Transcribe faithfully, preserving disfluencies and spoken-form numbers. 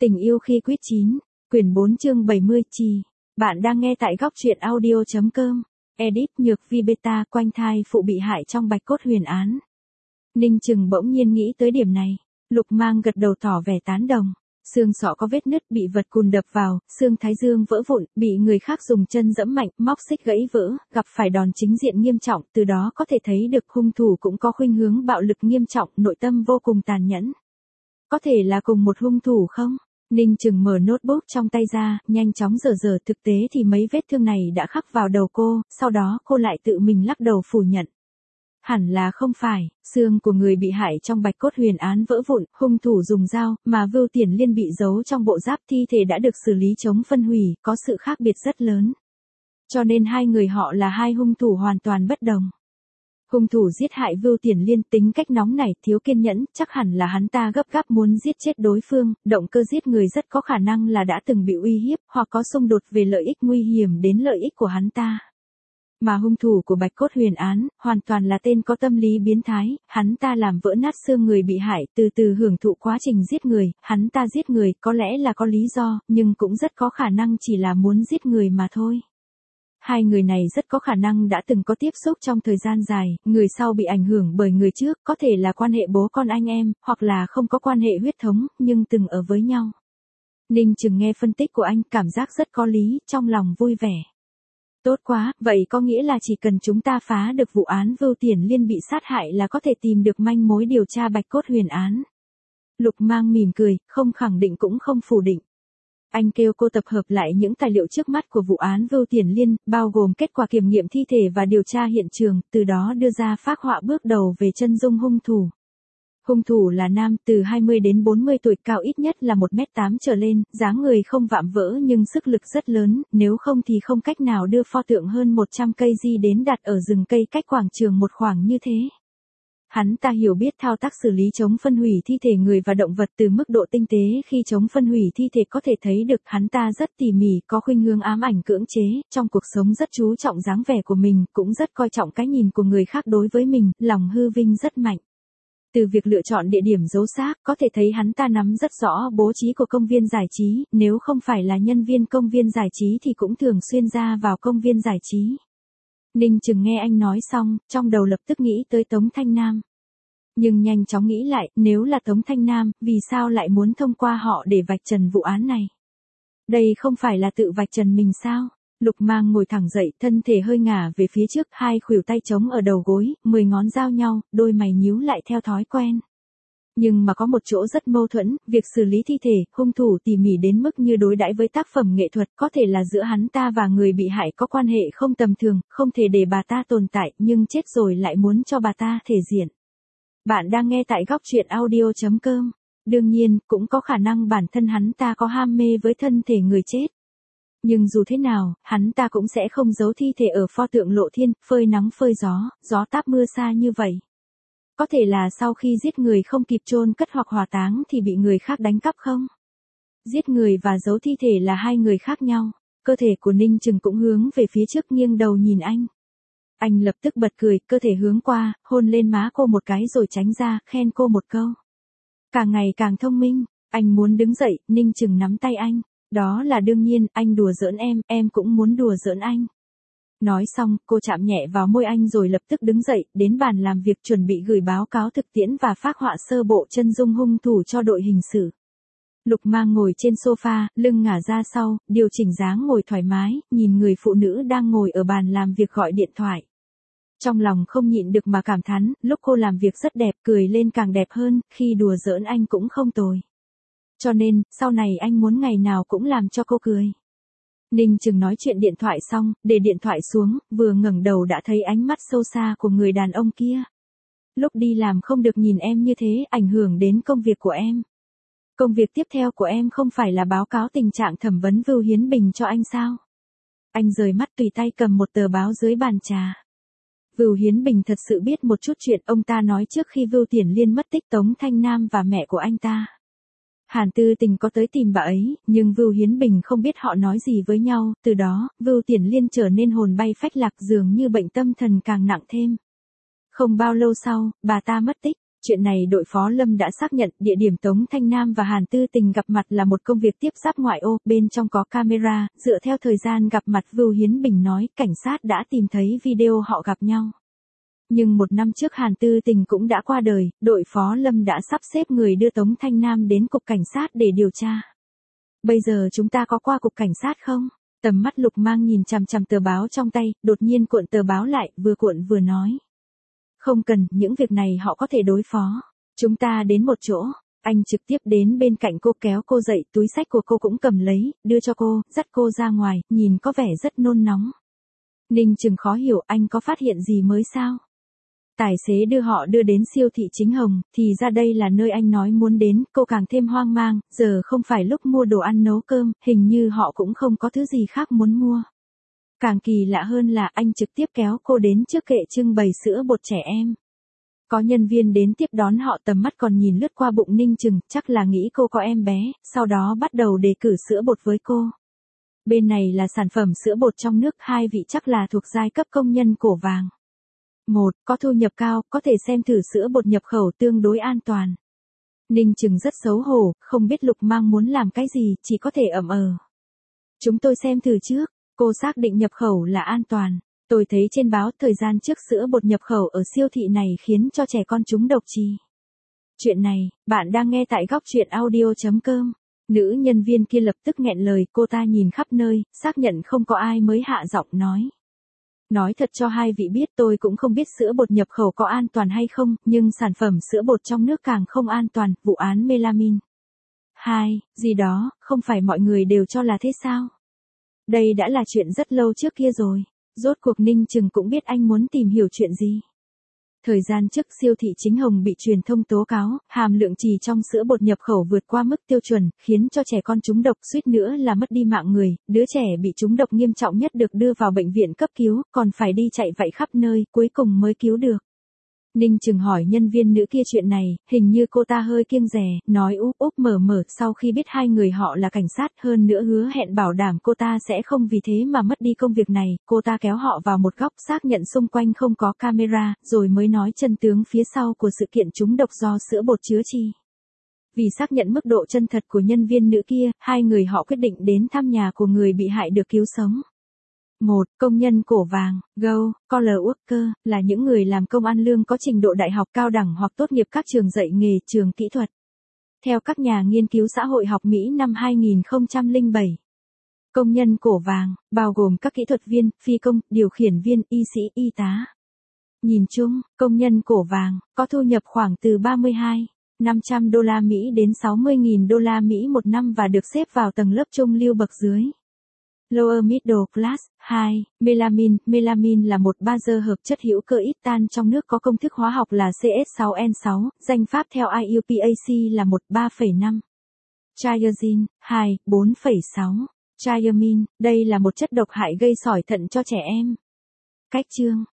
Tình yêu khi quýt chín, quyển bốn chương bảy mươi chi. Bạn đang nghe tại góc truyện audio.com. Edit Nhược Vi Beta quanh thai phụ bị hại trong Bạch Cốt huyền án. Ninh Trừng bỗng nhiên nghĩ tới điểm này. Lục Mang gật đầu tỏ vẻ tán đồng. Xương sọ có vết nứt bị vật cùn đập vào, xương thái dương vỡ vụn, bị người khác dùng chân giẫm mạnh, móc xích gãy vỡ, gặp phải đòn chính diện nghiêm trọng, từ đó có thể thấy được hung thủ cũng có khuynh hướng bạo lực nghiêm trọng, nội tâm vô cùng tàn nhẫn. Có thể là cùng một hung thủ không? Ninh Trừng mở notebook trong tay ra, nhanh chóng dở dở, thực tế thì mấy vết thương này đã khắc vào đầu cô, sau đó cô lại tự mình lắc đầu phủ nhận. Hẳn là không phải, xương của người bị hại trong Bạch Cốt huyền án vỡ vụn, hung thủ dùng dao, mà Vưu Tiền Liên bị giấu trong bộ giáp, thi thể đã được xử lý chống phân hủy, có sự khác biệt rất lớn. Cho nên hai người họ là hai hung thủ hoàn toàn bất đồng. Hung thủ giết hại Vưu Tiền Liên tính cách nóng nảy, thiếu kiên nhẫn, chắc hẳn là hắn ta gấp gáp muốn giết chết đối phương, động cơ giết người rất có khả năng là đã từng bị uy hiếp, hoặc có xung đột về lợi ích nguy hiểm đến lợi ích của hắn ta. Mà hung thủ của Bạch Cốt huyền án, hoàn toàn là tên có tâm lý biến thái, hắn ta làm vỡ nát xương người bị hại, từ từ hưởng thụ quá trình giết người, hắn ta giết người, có lẽ là có lý do, nhưng cũng rất có khả năng chỉ là muốn giết người mà thôi. Hai người này rất có khả năng đã từng có tiếp xúc trong thời gian dài, người sau bị ảnh hưởng bởi người trước, có thể là quan hệ bố con anh em, hoặc là không có quan hệ huyết thống, nhưng từng ở với nhau. Ninh Trừng nghe phân tích của anh, cảm giác rất có lý, trong lòng vui vẻ. Tốt quá, vậy có nghĩa là chỉ cần chúng ta phá được vụ án Vưu Tiền Liên bị sát hại là có thể tìm được manh mối điều tra Bạch Cốt huyền án. Lục Mang mỉm cười, không khẳng định cũng không phủ định. Anh kêu cô tập hợp lại những tài liệu trước mắt của vụ án Vưu Tiền Liên, bao gồm kết quả kiểm nghiệm thi thể và điều tra hiện trường, từ đó đưa ra phác họa bước đầu về chân dung hung thủ. Hung thủ là nam, từ hai mươi đến bốn mươi tuổi, cao ít nhất là một mét tám trở lên, dáng người không vạm vỡ nhưng sức lực rất lớn, nếu không thì không cách nào đưa pho tượng hơn một trăm cây di đến đặt ở rừng cây cách quảng trường một khoảng như thế. Hắn ta hiểu biết thao tác xử lý chống phân hủy thi thể người và động vật từ mức độ tinh tế khi chống phân hủy thi thể có thể thấy được, hắn ta rất tỉ mỉ, có khuynh hướng ám ảnh cưỡng chế, trong cuộc sống rất chú trọng dáng vẻ của mình, cũng rất coi trọng cái nhìn của người khác đối với mình, lòng hư vinh rất mạnh. Từ việc lựa chọn địa điểm giấu xác, có thể thấy hắn ta nắm rất rõ bố trí của công viên giải trí, nếu không phải là nhân viên công viên giải trí thì cũng thường xuyên ra vào công viên giải trí. Ninh Trừng nghe anh nói xong, trong đầu lập tức nghĩ tới Tống Thanh Nam. Nhưng nhanh chóng nghĩ lại, nếu là Tống Thanh Nam, vì sao lại muốn thông qua họ để vạch trần vụ án này? Đây không phải là tự vạch trần mình sao? Lục Mang ngồi thẳng dậy, thân thể hơi ngả về phía trước, hai khuỷu tay chống ở đầu gối, mười ngón giao nhau, đôi mày nhíu lại theo thói quen. Nhưng mà có một chỗ rất mâu thuẫn, việc xử lý thi thể, hung thủ tỉ mỉ đến mức như đối đãi với tác phẩm nghệ thuật, có thể là giữa hắn ta và người bị hại có quan hệ không tầm thường, không thể để bà ta tồn tại, nhưng chết rồi lại muốn cho bà ta thể diện. Bạn đang nghe tại góc truyện audio.com. Đương nhiên, cũng có khả năng bản thân hắn ta có ham mê với thân thể người chết. Nhưng dù thế nào, hắn ta cũng sẽ không giấu thi thể ở pho tượng Lộ Thiên, phơi nắng phơi gió, gió táp mưa xa như vậy. Có thể là sau khi giết người không kịp chôn cất hoặc hỏa táng thì bị người khác đánh cắp không? Giết người và giấu thi thể là hai người khác nhau. Cơ thể của Ninh Trừng cũng hướng về phía trước, nghiêng đầu nhìn anh. Anh lập tức bật cười, cơ thể hướng qua, hôn lên má cô một cái rồi tránh ra, khen cô một câu. Càng ngày càng thông minh. Anh muốn đứng dậy, Ninh Trừng nắm tay anh. Đó là đương nhiên, anh đùa giỡn em, em cũng muốn đùa giỡn anh. Nói xong, cô chạm nhẹ vào môi anh rồi lập tức đứng dậy, đến bàn làm việc chuẩn bị gửi báo cáo thực tiễn và phác họa sơ bộ chân dung hung thủ cho đội hình sự. Lục Mang ngồi trên sofa, lưng ngả ra sau, điều chỉnh dáng ngồi thoải mái, nhìn người phụ nữ đang ngồi ở bàn làm việc gọi điện thoại. Trong lòng không nhịn được mà cảm thán, lúc cô làm việc rất đẹp, cười lên càng đẹp hơn, khi đùa giỡn anh cũng không tồi. Cho nên, sau này anh muốn ngày nào cũng làm cho cô cười. Ninh Trừng nói chuyện điện thoại xong, để điện thoại xuống, vừa ngẩng đầu đã thấy ánh mắt sâu xa của người đàn ông kia. Lúc đi làm không được nhìn em như thế, ảnh hưởng đến công việc của em. Công việc tiếp theo của em không phải là báo cáo tình trạng thẩm vấn Vưu Hiến Bình cho anh sao? Anh rời mắt tùy tay cầm một tờ báo dưới bàn trà. Vưu Hiến Bình thật sự biết một chút chuyện, ông ta nói trước khi Vưu Tiền Liên mất tích, Tống Thanh Nam và mẹ của anh ta, Hàn Tư Tình, có tới tìm bà ấy, nhưng Vưu Hiến Bình không biết họ nói gì với nhau, từ đó, Vưu Tiền Liên trở nên hồn bay phách lạc, dường như bệnh tâm thần càng nặng thêm. Không bao lâu sau, bà ta mất tích. Chuyện này đội phó Lâm đã xác nhận địa điểm Tống Thanh Nam và Hàn Tư Tình gặp mặt là một công việc tiếp giáp ngoại ô, bên trong có camera, dựa theo thời gian gặp mặt Vưu Hiến Bình nói, cảnh sát đã tìm thấy video họ gặp nhau. Nhưng một năm trước Hàn Tư Tình cũng đã qua đời, đội phó Lâm đã sắp xếp người đưa Tống Thanh Nam đến cục cảnh sát để điều tra. Bây giờ chúng ta có qua cục cảnh sát không? Tầm mắt Lục Mang nhìn chằm chằm tờ báo trong tay, đột nhiên cuộn tờ báo lại, vừa cuộn vừa nói. Không cần, những việc này họ có thể đối phó. Chúng ta đến một chỗ. Anh trực tiếp đến bên cạnh cô kéo cô dậy, túi xách của cô cũng cầm lấy, đưa cho cô, dắt cô ra ngoài, nhìn có vẻ rất nôn nóng. Ninh Trừng khó hiểu, anh có phát hiện gì mới sao? Tài xế đưa họ đưa đến siêu thị Chính Hồng, thì ra đây là nơi anh nói muốn đến, cô càng thêm hoang mang, giờ không phải lúc mua đồ ăn nấu cơm, hình như họ cũng không có thứ gì khác muốn mua. Càng kỳ lạ hơn là anh trực tiếp kéo cô đến trước kệ trưng bày sữa bột trẻ em. Có nhân viên đến tiếp đón họ, tầm mắt còn nhìn lướt qua bụng Ninh Trừng, chắc là nghĩ cô có em bé, sau đó bắt đầu đề cử sữa bột với cô. Bên này là sản phẩm sữa bột trong nước, hai vị chắc là thuộc giai cấp công nhân cổ vàng. Một, có thu nhập cao, có thể xem thử sữa bột nhập khẩu tương đối an toàn. Ninh Trừng rất xấu hổ, không biết Lục Mang muốn làm cái gì, chỉ có thể ậm ờ. Chúng tôi xem thử trước, cô xác định nhập khẩu là an toàn. Tôi thấy trên báo thời gian trước sữa bột nhập khẩu ở siêu thị này khiến cho trẻ con trúng độc trì. Chuyện này, bạn đang nghe tại góc truyện audio chấm com. Nữ nhân viên kia lập tức nghẹn lời, cô ta nhìn khắp nơi, xác nhận không có ai mới hạ giọng nói. Nói thật cho hai vị biết, tôi cũng không biết sữa bột nhập khẩu có an toàn hay không, nhưng sản phẩm sữa bột trong nước càng không an toàn, vụ án Melamin. Hai, gì đó, không phải mọi người đều cho là thế sao? Đây đã là chuyện rất lâu trước kia rồi. Rốt cuộc Ninh Trừng cũng biết anh muốn tìm hiểu chuyện gì. Thời gian trước siêu thị Chính Hồng bị truyền thông tố cáo, hàm lượng trì trong sữa bột nhập khẩu vượt qua mức tiêu chuẩn, khiến cho trẻ con trúng độc, suýt nữa là mất đi mạng người, đứa trẻ bị trúng độc nghiêm trọng nhất được đưa vào bệnh viện cấp cứu, còn phải đi chạy vạy khắp nơi, cuối cùng mới cứu được. Ninh Trừng hỏi nhân viên nữ kia chuyện này, hình như cô ta hơi kiêng dè, nói úp úp mở mở sau khi biết hai người họ là cảnh sát, hơn nữa hứa hẹn bảo đảm cô ta sẽ không vì thế mà mất đi công việc này, cô ta kéo họ vào một góc xác nhận xung quanh không có camera, rồi mới nói chân tướng phía sau của sự kiện trúng độc do sữa bột chứa trì. Vì xác nhận mức độ chân thật của nhân viên nữ kia, hai người họ quyết định đến thăm nhà của người bị hại được cứu sống. Một, công nhân cổ vàng, Gold Collar Worker, là những người làm công ăn lương có trình độ đại học cao đẳng hoặc tốt nghiệp các trường dạy nghề, trường kỹ thuật. Theo các nhà nghiên cứu xã hội học Mỹ năm hai nghìn không trăm lẻ bảy, công nhân cổ vàng, bao gồm các kỹ thuật viên, phi công, điều khiển viên, y sĩ, y tá. Nhìn chung, công nhân cổ vàng, có thu nhập khoảng từ ba mươi hai nghìn năm trăm đô la Mỹ đến sáu mươi nghìn đô la Mỹ một năm và được xếp vào tầng lớp trung lưu bậc dưới. Lower Middle Class. Hai. Melamin. Melamin là một bazơ hợp chất hữu cơ ít tan trong nước có công thức hóa học là C S sáu N sáu, danh pháp theo I U P A C là một ba phẩy năm. Triazine. Hai. bốn phẩy sáu. Triamine. Đây là một chất độc hại gây sỏi thận cho trẻ em. Cách chương.